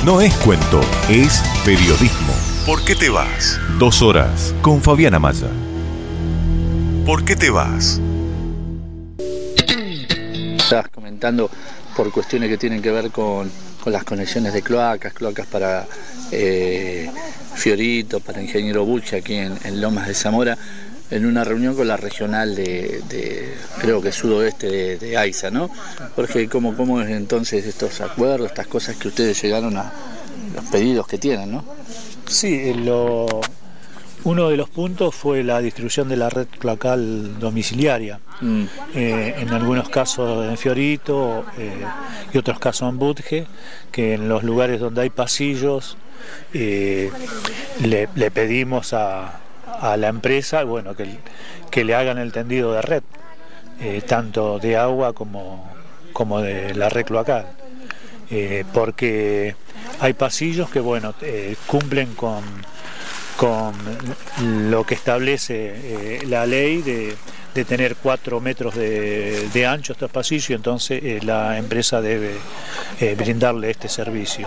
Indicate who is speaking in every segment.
Speaker 1: No es cuento, es periodismo. ¿Por qué te vas? 2 horas con Fabiana Maya. ¿Por qué te vas?
Speaker 2: Estás comentando por cuestiones que tienen que ver con las conexiones de cloacas para Fiorito, para Ingeniero Bucci aquí en Lomas de Zamora, en una reunión con la regional de creo que sudoeste de AISA, ¿no? Jorge, ¿cómo es entonces estos acuerdos, estas cosas que ustedes llegaron a los pedidos que tienen, ¿no?
Speaker 3: Sí, uno de los puntos fue la distribución de la red cloacal domiciliaria. En algunos casos en Fiorito y otros casos en Budge, que en los lugares donde hay pasillos le pedimos a la empresa, bueno, que le hagan el tendido de red, tanto de agua como de la red cloacal, porque hay pasillos que, bueno, cumplen con lo que establece la ley de tener 4 metros de ancho estos pasillos, y entonces la empresa debe brindarle este servicio.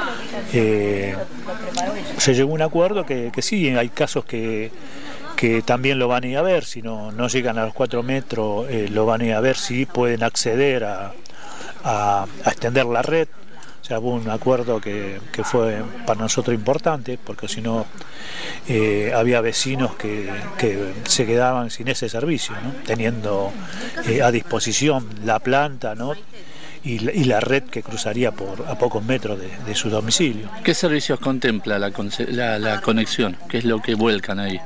Speaker 3: Se llegó a un acuerdo que sí, hay casos que también lo van a ir a ver, si no llegan a los 4 metros, lo van a ir a ver si pueden acceder a extender la red. O sea, hubo un acuerdo que fue para nosotros importante, porque si no había vecinos que se quedaban sin ese servicio, ¿no? Teniendo a disposición la planta, ¿no? y la red que cruzaría a pocos metros de su domicilio.
Speaker 2: ¿Qué servicios contempla la conexión? ¿Qué es lo que vuelcan ahí?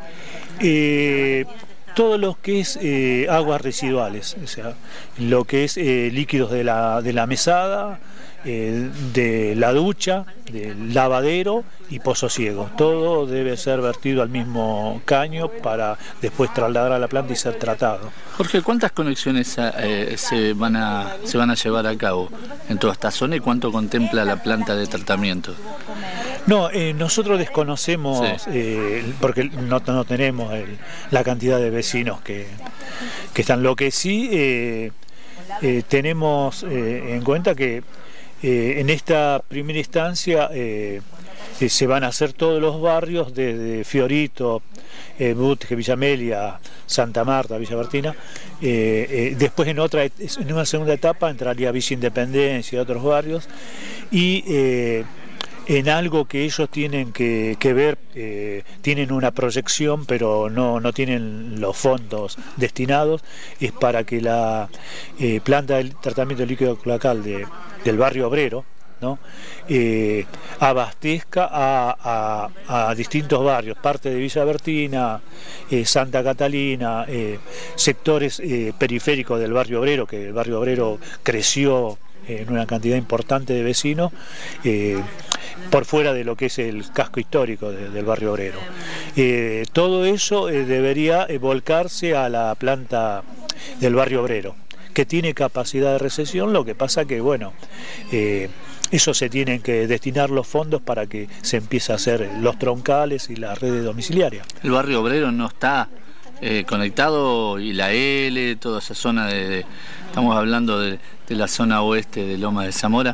Speaker 3: Todo lo que es aguas residuales, o sea, lo que es líquidos de la mesada, de la ducha, del lavadero y pozo ciego. Todo debe ser vertido al mismo caño para después trasladar a la planta y ser tratado.
Speaker 2: Jorge, ¿cuántas conexiones se van a llevar a cabo en toda esta zona y cuánto contempla la planta de tratamiento?
Speaker 3: No, nosotros desconocemos, sí, porque no tenemos la cantidad de vecinos que están. Lo que sí tenemos en cuenta que en esta primera instancia se van a hacer todos los barrios desde Fiorito, Budge, Villa Amelia, Santa Marta, Villa Bertina. Después en una segunda etapa entraría Villa Independencia y otros barrios, y en algo que ellos tienen que ver, tienen una proyección pero no tienen los fondos destinados, es para que la planta del tratamiento de líquido cloacal del barrio obrero, ¿no? Abastezca a distintos barrios, parte de Villa Bertina, Santa Catalina, sectores periféricos del barrio obrero, que el barrio obrero creció en una cantidad importante de vecinos, por fuera de lo que es el casco histórico del barrio obrero. Todo eso debería volcarse a la planta del barrio obrero, que tiene capacidad de recepción. Lo que pasa que, bueno, eso se tienen que destinar los fondos para que se empiece a hacer los troncales y las redes domiciliarias.
Speaker 2: El barrio obrero no está conectado, y la L, toda esa zona estamos hablando de la zona oeste de Lomas de Zamora,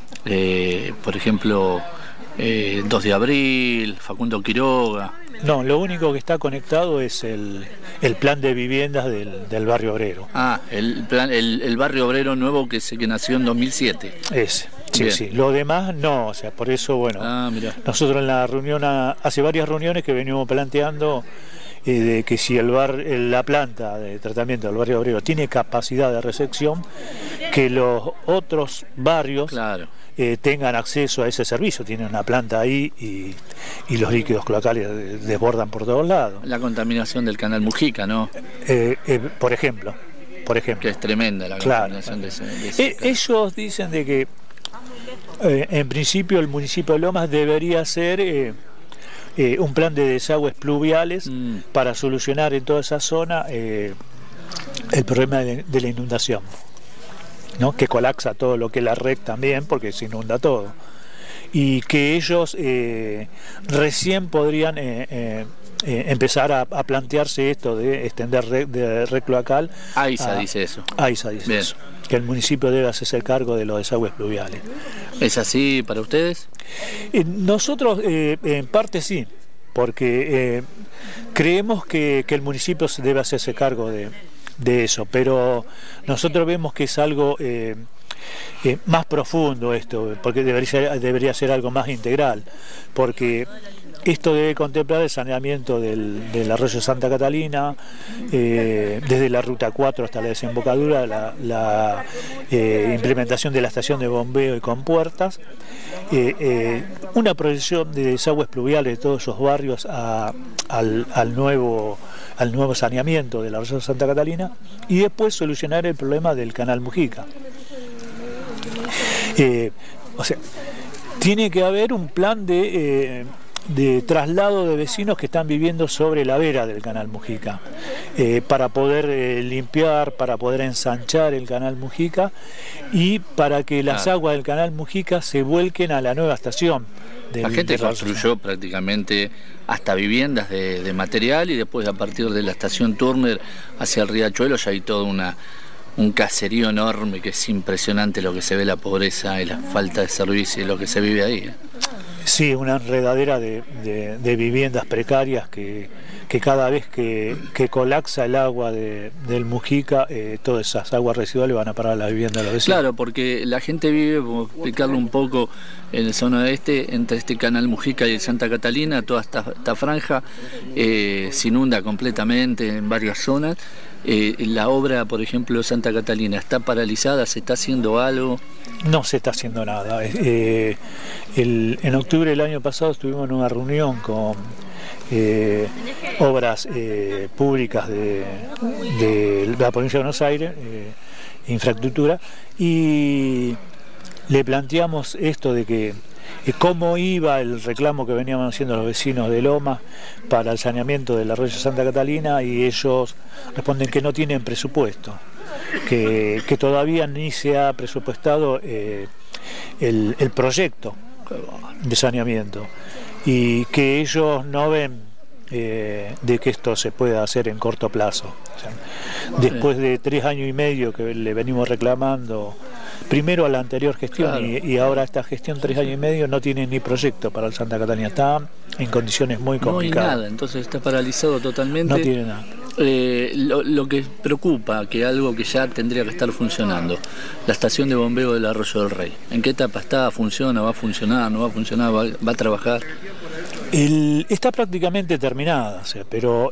Speaker 2: por ejemplo, 2 de abril, Facundo Quiroga.
Speaker 3: No, lo único que está conectado es el plan de viviendas del barrio obrero.
Speaker 2: Ah, el barrio obrero nuevo que nació en 2007.
Speaker 3: Ese, sí, sí. Lo demás no, o sea, por eso, bueno, nosotros en la reunión, hace varias reuniones que venimos planteando de que si la planta de tratamiento del barrio obrero tiene capacidad de recepción, que los otros barrios, claro, tengan acceso a ese servicio. Tienen una planta ahí y los líquidos cloacales desbordan por todos lados.
Speaker 2: La contaminación del canal Mujica, ¿no?
Speaker 3: Por ejemplo. Que
Speaker 2: es tremenda la contaminación, claro, de ese
Speaker 3: ellos dicen de que en principio el municipio de Lomas debería hacer un plan de desagües pluviales para solucionar en toda esa zona el problema de la inundación, ¿no? Que colapsa todo lo que es la red también, porque se inunda todo. y que ellos recién podrían empezar a plantearse esto de extender de red cloacal.
Speaker 2: AISA dice eso.
Speaker 3: AISA dice eso, que el municipio debe hacerse cargo de los desagües pluviales.
Speaker 2: ¿Es así para ustedes?
Speaker 3: Nosotros en parte sí, porque creemos que el municipio debe hacerse cargo de eso, pero nosotros vemos que es algo más profundo esto, porque debería ser algo más integral, porque esto debe contemplar el saneamiento del arroyo Santa Catalina, desde la ruta 4 hasta la desembocadura, la implementación de la estación de bombeo y compuertas, una proyección de desagües pluviales de todos esos barrios al nuevo saneamiento del arroyo Santa Catalina, y después solucionar el problema del canal Mujica. O sea, tiene que haber un plan de traslado de vecinos que están viviendo sobre la vera del canal Mujica, para poder limpiar, para poder ensanchar el canal Mujica y para que las aguas del canal Mujica se vuelquen a la nueva estación.
Speaker 2: La gente construyó prácticamente hasta viviendas de material, y después a partir de la estación Turner hacia el Riachuelo ya hay todo un caserío enorme, que es impresionante lo que se ve, la pobreza y la falta de servicio y lo que se vive ahí.
Speaker 3: Sí, una enredadera de viviendas precarias que cada vez que colapsa el agua del Mujica, todas esas aguas residuales van a parar a la vivienda de los vecinos. Claro,
Speaker 2: porque la gente vive, por explicarlo un poco, en la zona este, entre este canal Mujica y el Santa Catalina, toda esta franja se inunda completamente en varias zonas. La obra, por ejemplo, de Santa Catalina, ¿está paralizada? ¿Se está haciendo algo?
Speaker 3: No se está haciendo nada. En octubre del año pasado estuvimos en una reunión con obras públicas de la provincia de Buenos Aires, infraestructura, y le planteamos esto de que cómo iba el reclamo que veníamos haciendo los vecinos de Lomas para el saneamiento del arroyo Santa Catalina, y ellos responden que no tienen presupuesto, que todavía ni se ha presupuestado el proyecto de saneamiento, y que ellos no ven de que esto se pueda hacer en corto plazo. O sea, después de 3 años y medio que le venimos reclamando, primero a la anterior gestión, claro, y ahora esta gestión, 3 años y medio, no tiene ni proyecto para el Santa Catalina, está en condiciones muy complicadas.
Speaker 2: No hay nada, entonces está paralizado totalmente.
Speaker 3: No tiene nada.
Speaker 2: Lo que preocupa, que algo que ya tendría que estar funcionando, la estación de bombeo del Arroyo del Rey, ¿en qué etapa está? ¿Funciona? ¿Va a funcionar? ¿No va a funcionar? ¿Va a trabajar?
Speaker 3: Está prácticamente terminada, o sea, pero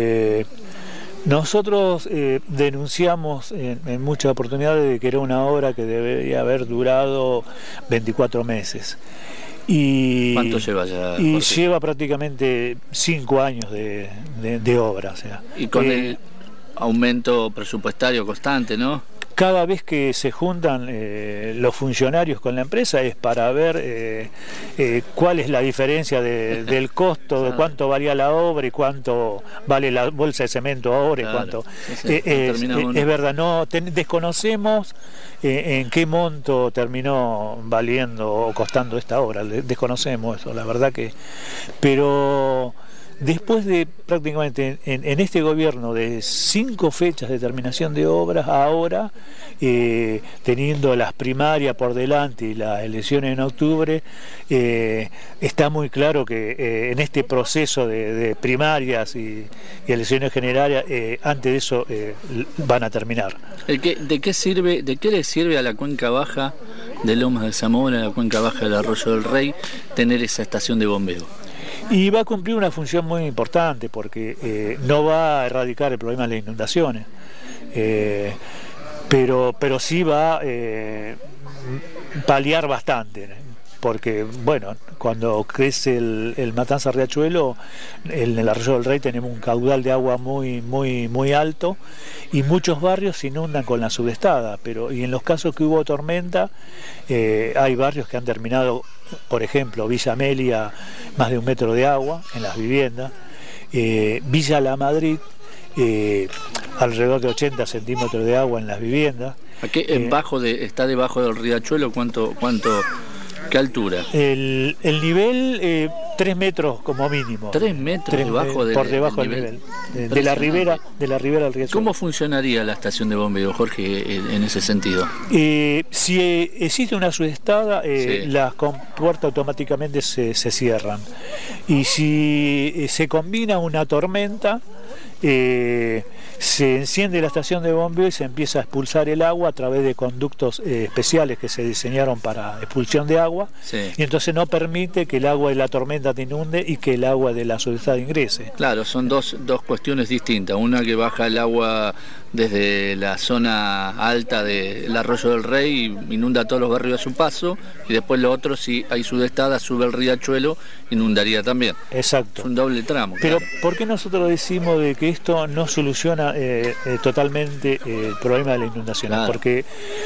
Speaker 3: nosotros denunciamos en muchas oportunidades de que era una obra que debería haber durado 24 meses.
Speaker 2: ¿Cuánto lleva ya?
Speaker 3: Y lleva prácticamente 5 años de obra. O sea,
Speaker 2: y con el aumento presupuestario constante, ¿no?
Speaker 3: Cada vez que se juntan los funcionarios con la empresa es para ver cuál es la diferencia del costo, de cuánto varía la obra y cuánto vale la bolsa de cemento ahora, claro, y cuánto. Es verdad, no desconocemos en qué monto terminó valiendo o costando esta obra, desconocemos eso, la verdad que. Pero después de prácticamente en este gobierno de 5 fechas de terminación de obras, ahora teniendo las primarias por delante y las elecciones en octubre, está muy claro que en este proceso de primarias y elecciones generales, antes de eso van a terminar.
Speaker 2: ¿De qué le sirve a la cuenca baja de Lomas de Zamora, a la cuenca baja del Arroyo del Rey, tener esa estación de bombeo?
Speaker 3: Y va a cumplir una función muy importante, porque no va a erradicar el problema de las inundaciones, pero sí va a paliar bastante, porque bueno, cuando crece el Matanza Riachuelo, en el Arroyo del Rey tenemos un caudal de agua muy alto, y muchos barrios se inundan con la sudestada, y en los casos que hubo tormenta, hay barrios que han terminado. Por ejemplo, Villa Amelia, más de 1 metro de agua en las viviendas. Villa La Madrid, alrededor de 80 centímetros de agua en las viviendas.
Speaker 2: ¿Está debajo del riachuelo? qué altura?
Speaker 3: El nivel 3 metros como mínimo.
Speaker 2: 3 metros debajo
Speaker 3: por debajo del nivel. De la ribera del Riachuelo.
Speaker 2: ¿Cómo funcionaría la estación de bombeo, Jorge, en ese sentido?
Speaker 3: Si existe una sudestada, las compuertas automáticamente se cierran. Y si se combina una tormenta, se enciende la estación de bombeo y se empieza a expulsar el agua a través de conductos especiales que se diseñaron para expulsión de agua, y entonces no permite que el agua de la tormenta te inunde y que el agua de la sudestada ingrese.
Speaker 2: Claro, son dos cuestiones distintas, una que baja el agua desde la zona alta del Arroyo del Rey y inunda todos los barrios a su paso, y después lo otro, si hay sudestada, sube el Riachuelo, inundaría también.
Speaker 3: Exacto.
Speaker 2: Es un doble tramo.
Speaker 3: Pero
Speaker 2: claro.
Speaker 3: ¿por qué nosotros decimos de que esto no soluciona totalmente el problema de la inundación? Claro. Porque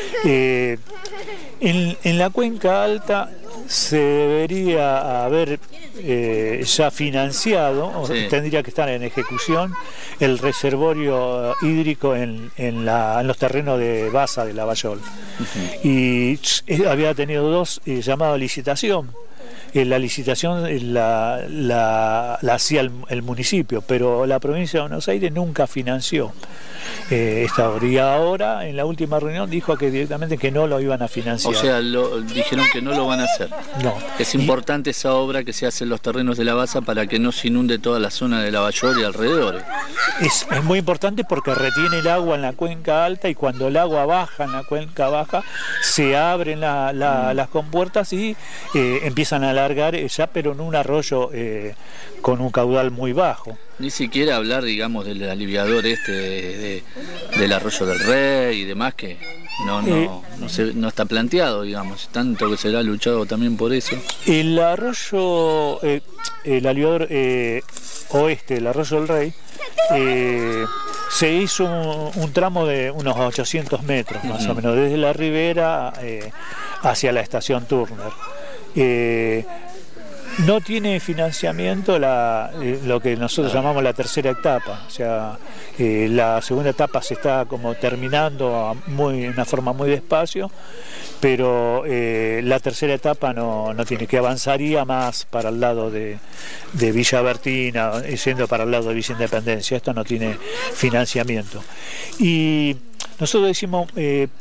Speaker 3: en la cuenca alta se debería haber ya financiado, tendría que estar en ejecución el reservorio hídrico en los terrenos de Baza de Lavallol. Y había tenido dos llamados a licitación. La licitación la hacía el municipio, pero la provincia de Buenos Aires nunca financió esta obra. Y ahora, en la última reunión, dijo que directamente que no lo iban a financiar.
Speaker 2: O sea, dijeron que no lo van a hacer.
Speaker 3: No.
Speaker 2: Es importante esa obra que se hace en los terrenos de la Baza para que no se inunde toda la zona de Lavallol y alrededores.
Speaker 3: Es muy importante porque retiene el agua en la cuenca alta, y cuando el agua baja en la cuenca baja, se abren las compuertas y empiezan a alargar ya, pero en un arroyo con un caudal muy bajo.
Speaker 2: Ni siquiera hablar, digamos, del aliviador del Arroyo del Rey y demás, que no está planteado, digamos, tanto que se ha luchado también por eso.
Speaker 3: El arroyo, el aliviador oeste del Arroyo del Rey, se hizo un tramo de unos 800 metros más o menos, desde la ribera hacia la estación Turner. No tiene financiamiento lo que nosotros llamamos la tercera etapa, o sea, la segunda etapa se está como terminando de una forma muy despacio, pero la tercera etapa no tiene, que avanzaría más para el lado de Villa Bertina, yendo para el lado de Villa Independencia. Esto no tiene financiamiento. Y nosotros decimos de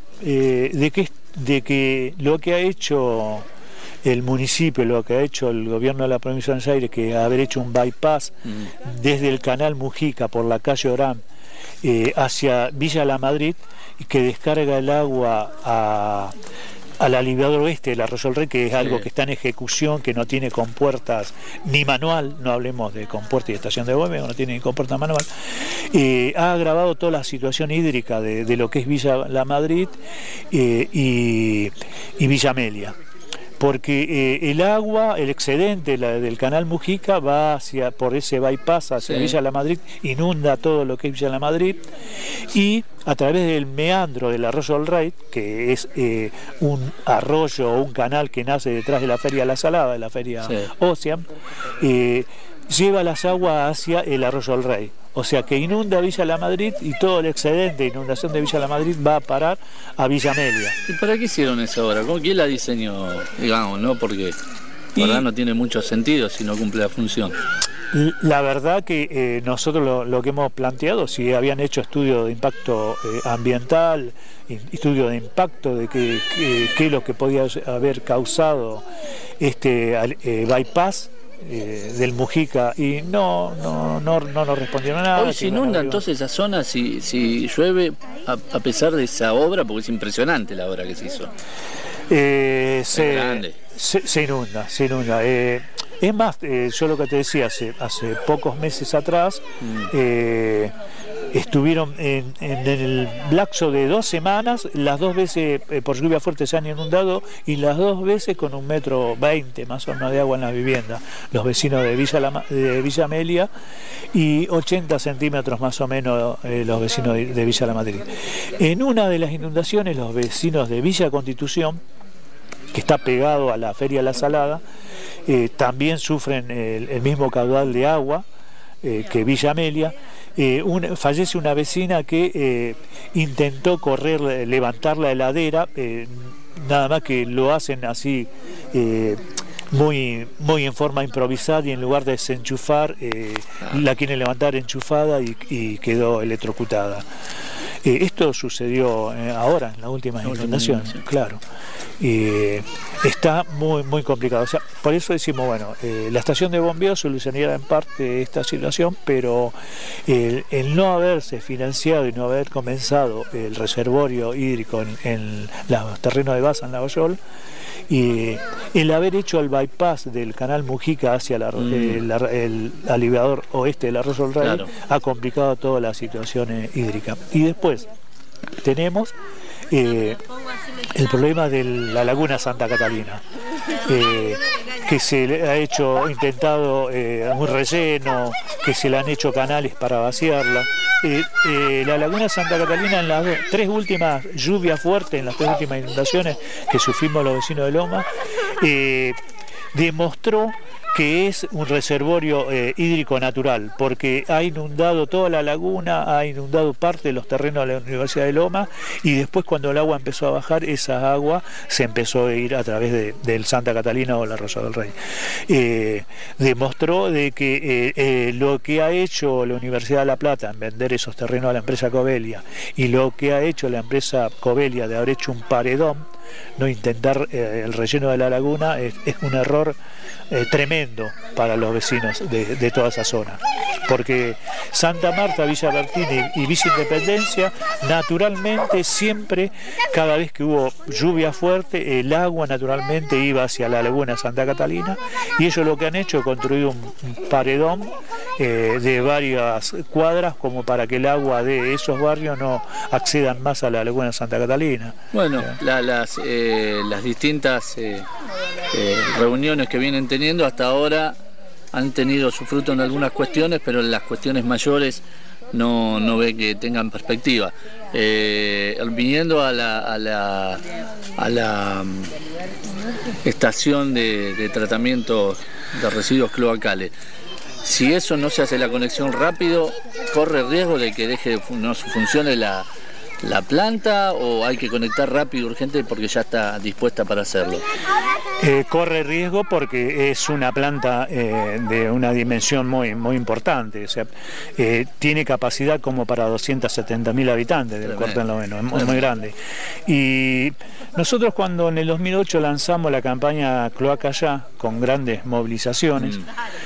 Speaker 3: que lo que ha hecho el municipio, lo que ha hecho el gobierno de la provincia de Buenos Aires, que haber hecho un bypass desde el canal Mujica por la calle Orán hacia Villa La Madrid, y que descarga el agua al aliviador oeste del Arroyo del Rey, que es algo que está en ejecución, que no tiene compuertas ni manual, no hablemos de compuerta y estación de bombeo, no tiene ni compuerta manual, ha agravado toda la situación hídrica de lo que es Villa La Madrid y Villa Amelia. Porque el agua, el excedente del canal Mujica va por ese bypass hacia Villa La Madrid, inunda todo lo que es Villa La Madrid, y a través del meandro del Arroyo del Rey, que es un arroyo o un canal que nace detrás de la Feria La Salada, de la Feria Ocean, lleva las aguas hacia el Arroyo del Rey. O sea que inunda Villa La Madrid, y todo el excedente de inundación de Villa La Madrid va a parar a Villa Amelia.
Speaker 2: ¿Y para qué hicieron esa obra? ¿Quién la diseñó? Digamos, ¿no? Porque verdad no tiene mucho sentido si no cumple la función.
Speaker 3: La verdad que nosotros lo que hemos planteado, si habían hecho estudio de impacto ambiental, estudio de impacto de qué es lo que podía haber causado este bypass del Mujica, y no nos respondieron nada.
Speaker 2: Hoy se inunda entonces esa zona si llueve, a pesar de esa obra, porque es impresionante la obra que se hizo.
Speaker 3: Se inunda. Es más, yo lo que te decía, hace pocos meses atrás, estuvieron en el lapso de 2 semanas, las 2 veces por lluvia fuerte se han inundado, y las 2 veces con 1,20 metros más o menos de agua en la vivienda, los vecinos de Villa Amelia, y 80 centímetros más o menos los vecinos de Villa La Madrid. En una de las inundaciones, los vecinos de Villa Constitución, que está pegado a la Feria La Salada, también sufren el mismo caudal de agua que Villa Amelia. Fallece una vecina que intentó levantar la heladera, nada más que lo hacen así muy en forma improvisada, y en lugar de desenchufar la quieren levantar enchufada y quedó electrocutada. Esto sucedió ahora en las últimas inundaciones, claro. Está muy complicado. O sea, por eso decimos, bueno, la estación de bombeo solucionaría en parte esta situación, pero el no haberse financiado y no haber comenzado el reservorio hídrico en los terrenos de Baza, en Lavallol, y el haber hecho el bypass del canal Mujica hacia el aliviador oeste del Arroyo del Rey, claro, ha complicado toda la situación hídrica. Y después tenemos el problema de la laguna Santa Catalina, que se le ha intentado un relleno, que se le han hecho canales para vaciarla. La laguna Santa Catalina, en las tres últimas lluvias fuertes, en las tres últimas inundaciones que sufrimos los vecinos de Loma, demostró que es un reservorio hídrico natural, porque ha inundado toda la laguna, ha inundado parte de los terrenos de la Universidad de Loma, y después, cuando el agua empezó a bajar, esa agua se empezó a ir a través del Santa Catalina o el Arroyo del Rey. Demostró de que lo que ha hecho la Universidad de La Plata en vender esos terrenos a la empresa Covelia, y lo que ha hecho la empresa Covelia de haber hecho un paredón, no intentar el relleno de la laguna, es un error tremendo para los vecinos de toda esa zona, porque Santa Marta, Villa Bertini y Villa Independencia, naturalmente siempre, cada vez que hubo lluvia fuerte, el agua naturalmente iba hacia la laguna Santa Catalina, y ellos lo que han hecho es construir un paredón de varias cuadras, como para que el agua de esos barrios no accedan más a la laguna Santa Catalina.
Speaker 2: Bueno, las distintas reuniones que vienen teniendo hasta ahora han tenido su fruto en algunas cuestiones, pero en las cuestiones mayores no ve que tengan perspectiva. Viniendo a la estación de tratamiento de residuos cloacales, si eso no se hace la conexión rápido, ¿corre riesgo de que no funcione la planta, o hay que conectar rápido, urgente, porque ya está dispuesta para hacerlo?
Speaker 3: Corre riesgo porque es una planta de una dimensión muy importante. O sea, tiene capacidad como para 270.000 habitantes del Cuartel Noveno, es muy grande. Y nosotros, cuando en el 2008 lanzamos la campaña Cloaca Ya, con grandes movilizaciones,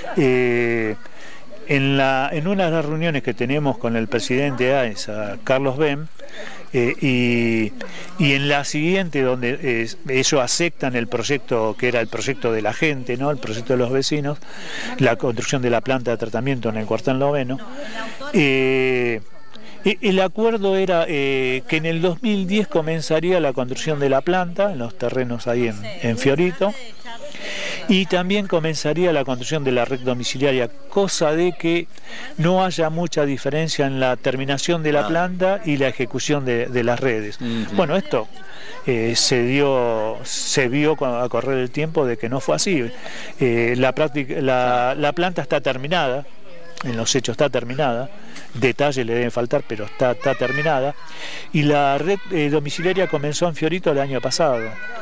Speaker 3: en una de las reuniones que tenemos con el presidente de AESA, Carlos Bem, y en la siguiente, donde ellos aceptan el proyecto, que era el proyecto de la gente, ¿no?, el proyecto de los vecinos, la construcción de la planta de tratamiento en el Cuartel Noveno, el acuerdo era que en el 2010 comenzaría la construcción de la planta en los terrenos ahí en Fiorito, y también comenzaría la construcción de la red domiciliaria, cosa de que no haya mucha diferencia en la terminación de la planta y la ejecución de las redes. Bueno, esto se vio a correr el tiempo de que no fue así. La planta está terminada, en los hechos está terminada, detalles le deben faltar, pero está terminada, y la red domiciliaria comenzó en Fiorito el año pasado.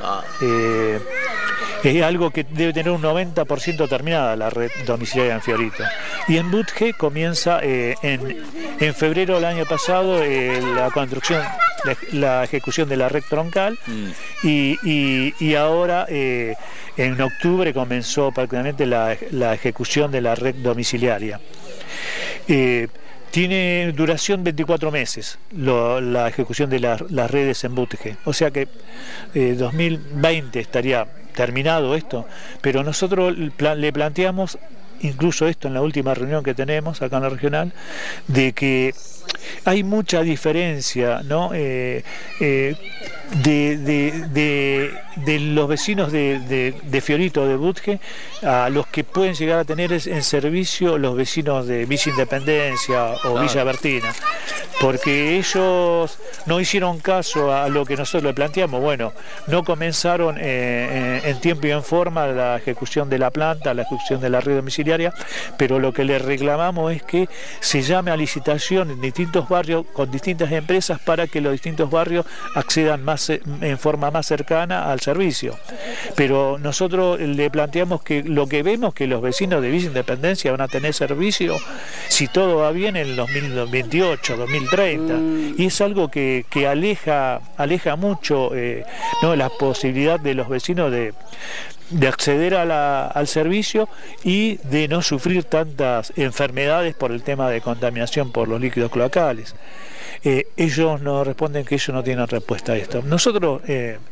Speaker 3: Es algo que debe tener un 90% terminada, la red domiciliaria en Fiorito. Y en Budge comienza en febrero del año pasado la construcción, la ejecución de la red troncal, y ahora en octubre comenzó prácticamente la ejecución de la red domiciliaria. Tiene duración 24 meses la ejecución de las redes en Budge, o sea que 2020 estaría terminado esto, pero nosotros le planteamos, incluso esto en la última reunión que tenemos acá en la regional, de que hay mucha diferencia, ¿no?, de los vecinos de Fiorito, de Budge, a los que pueden llegar a tener en servicio los vecinos de Villa Independencia o Villa Bertina, porque ellos no hicieron caso a lo que nosotros le planteamos. Bueno, no comenzaron en tiempo y en forma la ejecución de la planta, la ejecución de la red domiciliaria, inmobiliaria, pero lo que le reclamamos es que se llame a licitación en distintos barrios con distintas empresas para que los distintos barrios accedan en forma más cercana al servicio. Pero nosotros le planteamos que lo que vemos que los vecinos de Villa Independencia van a tener servicio si todo va bien en el 2028, 2030, y es algo que aleja mucho ¿no? la posibilidad de los vecinos de acceder al servicio y de no sufrir tantas enfermedades por el tema de contaminación por los líquidos cloacales. Ellos nos responden que ellos no tienen respuesta a esto. Nosotros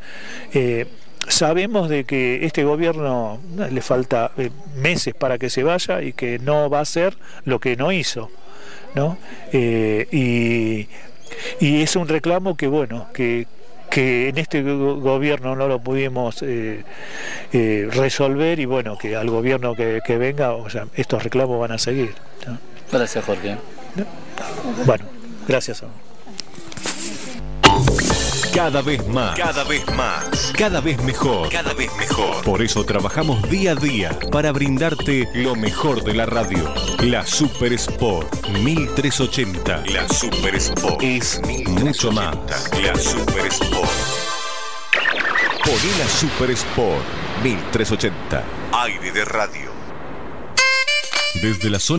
Speaker 3: sabemos de que este gobierno le falta meses para que se vaya y que no va a hacer lo que no hizo, ¿no? Y es un reclamo que, bueno, que en este gobierno no lo pudimos resolver, y bueno, que al gobierno que venga, o sea, estos reclamos van a seguir, ¿no?
Speaker 2: Gracias, Jorge.
Speaker 3: Bueno, gracias.
Speaker 1: Cada vez más, cada vez más, cada vez mejor, cada vez mejor. Por eso trabajamos día a día para brindarte lo mejor de la radio. La Super Sport 1380. La Super Sport es mucho más. La Super Sport. Poné la Super Sport 1380. Aire de radio. Desde la zona